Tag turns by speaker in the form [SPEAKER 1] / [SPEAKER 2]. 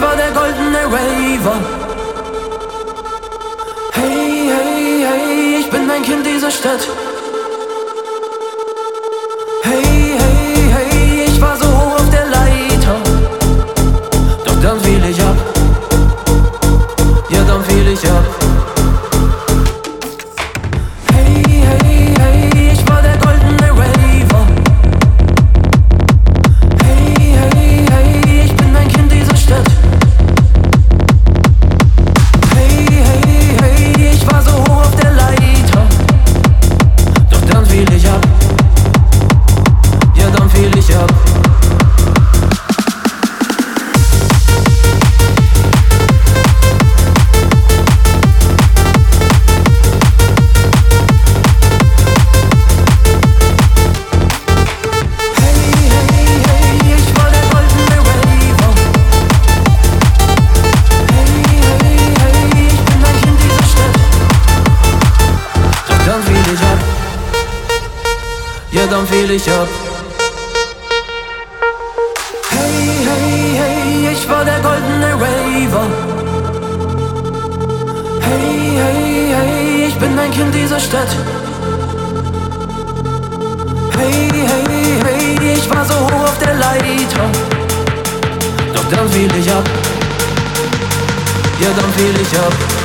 [SPEAKER 1] war der goldene Raver. Hey, hey, hey, ich bin ein Kind dieser Stadt. Hey, hey, hey, ich war so hoch auf der Leiter. Doch dann fiel ich ab. Ja, dann fiel ich ab. Hey, hey, hey, ich war der goldene Raver. Hey, hey, hey, ich bin ein Kind dieser Stadt. Hey, hey, hey, ich war so hoch auf der Leiter. Doch dann fiel ich ab. Ja, dann fiel ich ab. Ja, dann fiel ich ab. Hey, hey, hey, ich war der goldene Raver. Hey, hey, hey, ich bin ein Kind dieser Stadt. Hey, hey, hey, ich war so hoch auf der Leiter. Doch dann fiel ich ab. Ja, dann fiel ich ab.